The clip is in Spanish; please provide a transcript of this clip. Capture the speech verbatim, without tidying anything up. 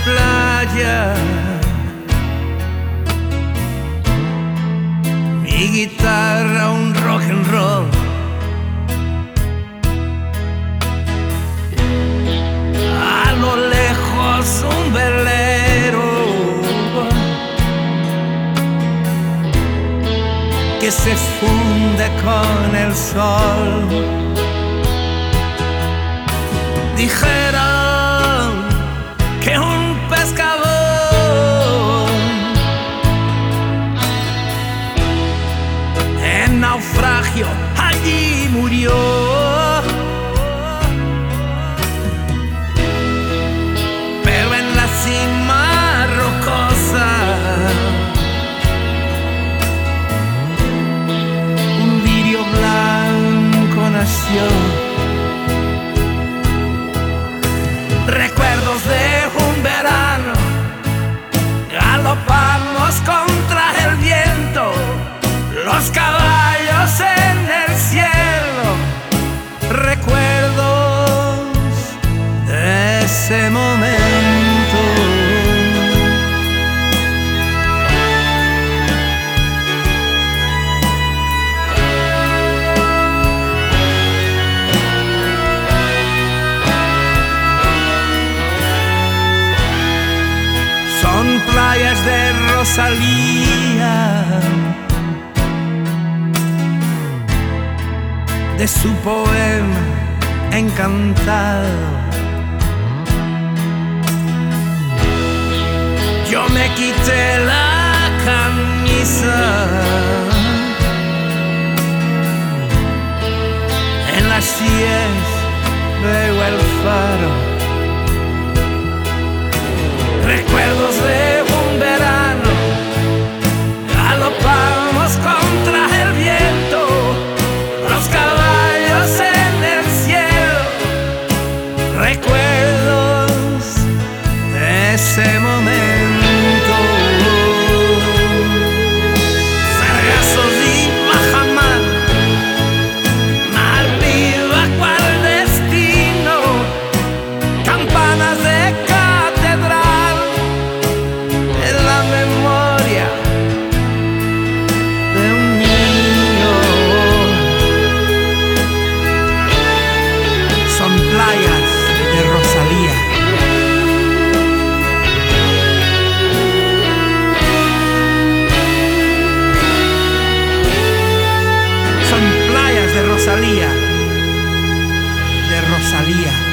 playa, mi guitarra un rock and roll. A lo lejos un velero que se funde con el sol. Dijeron que un pescador en naufragio allí murió. Pero en la cima rocosa un lirio blanco nació. Recuerdos de un verano, galopamos contra el viento, los caballos en el cielo. Recuerdos de ese momento. Son playas de Rosalía, de su poema encantado. Yo me quité la camisa, en las sienes veo el faro. Recuerdos de un verano, galopamos contra el viento, los caballos en el cielo. Recuerdos de ese momento. Sargazos y bajamar, mar viva cual destino, campanas de playas de Rosalía. Son playas de Rosalía, de Rosalía.